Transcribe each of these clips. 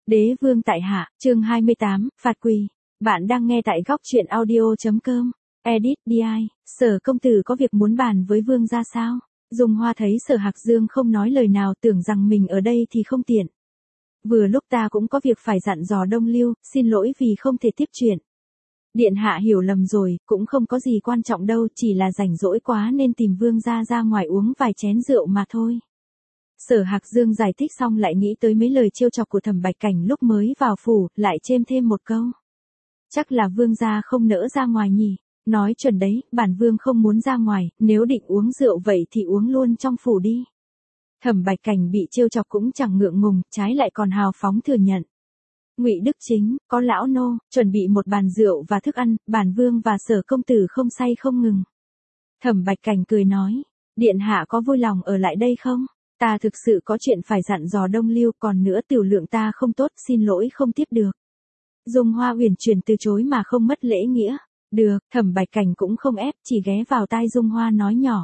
Đế vương tại hạ, chương 28, phạt quỳ. Bạn đang nghe tại góc truyện audio.com. Edit DI, Sở công tử có việc muốn bàn với vương ra sao? Dung Hoa thấy Sở Hạc Dương không nói lời nào, tưởng rằng mình ở đây thì không tiện. Vừa lúc ta cũng có việc phải dặn dò Đông Lưu, xin lỗi vì không thể tiếp chuyện. Điện hạ hiểu lầm rồi, cũng không có gì quan trọng đâu, chỉ là rảnh rỗi quá nên tìm vương ra ra ngoài uống vài chén rượu mà thôi. Sở Hạc Dương giải thích xong lại nghĩ tới mấy lời trêu chọc của Thẩm Bạch Cảnh lúc mới vào phủ, lại chêm thêm một câu. Chắc là vương gia không nỡ ra ngoài nhỉ, nói chuẩn đấy, bản vương không muốn ra ngoài, nếu định uống rượu vậy thì uống luôn trong phủ đi. Thẩm Bạch Cảnh bị trêu chọc cũng chẳng ngượng ngùng, trái lại còn hào phóng thừa nhận. Ngụy Đức Chính, có lão nô, chuẩn bị một bàn rượu và thức ăn, bản vương và Sở công tử không say không ngừng. Thẩm Bạch Cảnh cười nói, điện hạ có vui lòng ở lại đây không? Ta thực sự có chuyện phải dặn dò Đông Lưu, còn nữa tiểu lượng ta không tốt, xin lỗi không tiếp được. Dung Hoa uyển chuyển từ chối mà không mất lễ nghĩa. Được, Thẩm Bạch Cảnh cũng không ép, chỉ ghé vào tai Dung Hoa nói nhỏ.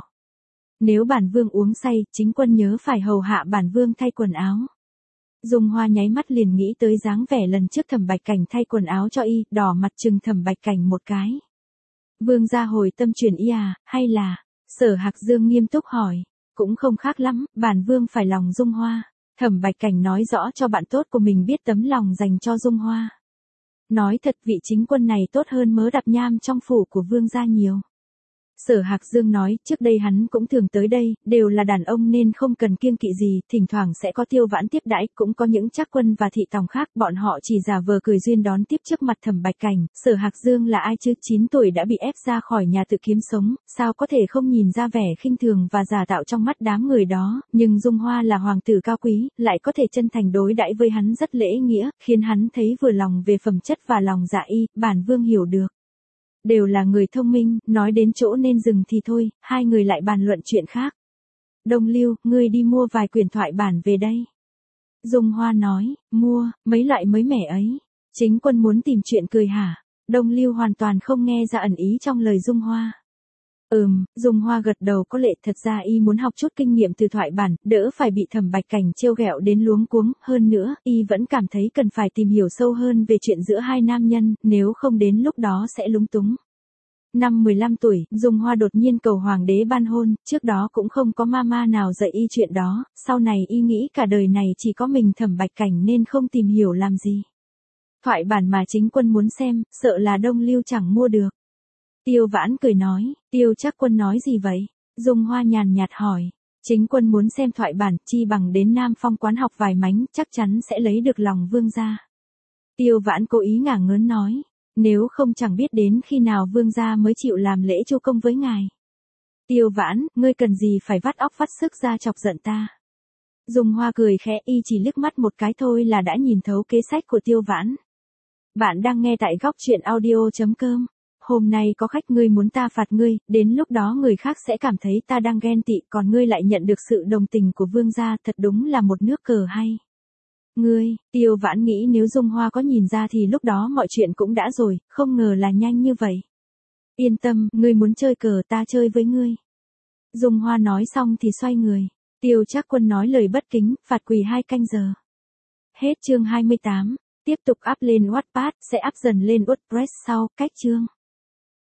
Nếu bản vương uống say, chính quân nhớ phải hầu hạ bản vương thay quần áo. Dung Hoa nháy mắt liền nghĩ tới dáng vẻ lần trước Thẩm Bạch Cảnh thay quần áo cho y, đỏ mặt trừng Thẩm Bạch Cảnh một cái. Vương gia hồi tâm chuyển y à, hay là? Sở Hạc Dương nghiêm túc hỏi. Cũng không khác lắm, bản vương phải lòng Dung Hoa. Thẩm Bạch Cảnh nói rõ cho bạn tốt của mình biết tấm lòng dành cho Dung Hoa. Nói thật, vị chính quân này tốt hơn mớ đạp nham trong phủ của vương gia nhiều. Sở Hạc Dương nói, trước đây hắn cũng thường tới đây, đều là đàn ông nên không cần kiêng kỵ gì, thỉnh thoảng sẽ có Tiêu Vãn tiếp đãi, cũng có những trác quân và thị tòng khác, bọn họ chỉ giả vờ cười duyên đón tiếp trước mặt Thẩm Bạch Cảnh. Sở Hạc Dương là ai chứ, 9 tuổi đã bị ép ra khỏi nhà tự kiếm sống, sao có thể không nhìn ra vẻ khinh thường và giả tạo trong mắt đám người đó, nhưng Dung Hoa là hoàng tử cao quý, lại có thể chân thành đối đãi với hắn rất lễ nghĩa, khiến hắn thấy vừa lòng về phẩm chất và lòng dạ y, bản vương hiểu được. Đều là người thông minh, nói đến chỗ nên dừng thì thôi, hai người lại bàn luận chuyện khác. Đông Lưu, ngươi đi mua vài quyển thoại bản về đây. Dung Hoa nói, mua, mấy loại mới mẻ ấy. Chính quân muốn tìm chuyện cười hả? Đông Lưu hoàn toàn không nghe ra ẩn ý trong lời Dung Hoa. Dung Hoa gật đầu có lệ, thật ra y muốn học chút kinh nghiệm từ thoại bản, đỡ phải bị Thẩm Bạch Cảnh trêu ghẹo đến luống cuống, hơn nữa, y vẫn cảm thấy cần phải tìm hiểu sâu hơn về chuyện giữa hai nam nhân, nếu không đến lúc đó sẽ lúng túng. Năm 15 tuổi, Dung Hoa đột nhiên cầu hoàng đế ban hôn, trước đó cũng không có mama nào dạy y chuyện đó, sau này y nghĩ cả đời này chỉ có mình Thẩm Bạch Cảnh nên không tìm hiểu làm gì. Thoại bản mà chính quân muốn xem, sợ là Đông Lưu chẳng mua được. Tiêu Vãn cười nói, Tiêu Trác quân nói gì vậy? Dung Hoa nhàn nhạt hỏi, chính quân muốn xem thoại bản, chi bằng đến Nam Phong quán học vài mánh, chắc chắn sẽ lấy được lòng vương gia. Tiêu Vãn cố ý ngả ngớn nói, nếu không chẳng biết đến khi nào vương gia mới chịu làm lễ chu công với ngài. Tiêu Vãn, ngươi cần gì phải vắt óc vắt sức ra chọc giận ta? Dung Hoa cười khẽ, y chỉ liếc mắt một cái thôi là đã nhìn thấu kế sách của Tiêu Vãn. Bạn đang nghe tại góc truyện audio.com. Hôm nay có khách, ngươi muốn ta phạt ngươi, đến lúc đó người khác sẽ cảm thấy ta đang ghen tị, còn ngươi lại nhận được sự đồng tình của vương gia, thật đúng là một nước cờ hay. Ngươi, Tiêu Vãn nghĩ nếu Dung Hoa có nhìn ra thì lúc đó mọi chuyện cũng đã rồi, không ngờ là nhanh như vậy. Yên tâm, ngươi muốn chơi cờ ta chơi với ngươi. Dung Hoa nói xong thì xoay người. Tiêu Trác quân nói lời bất kính, phạt quỳ 2 canh giờ. Hết chương 28, tiếp tục up lên Wattpad, sẽ up dần lên WordPress sau, cách chương.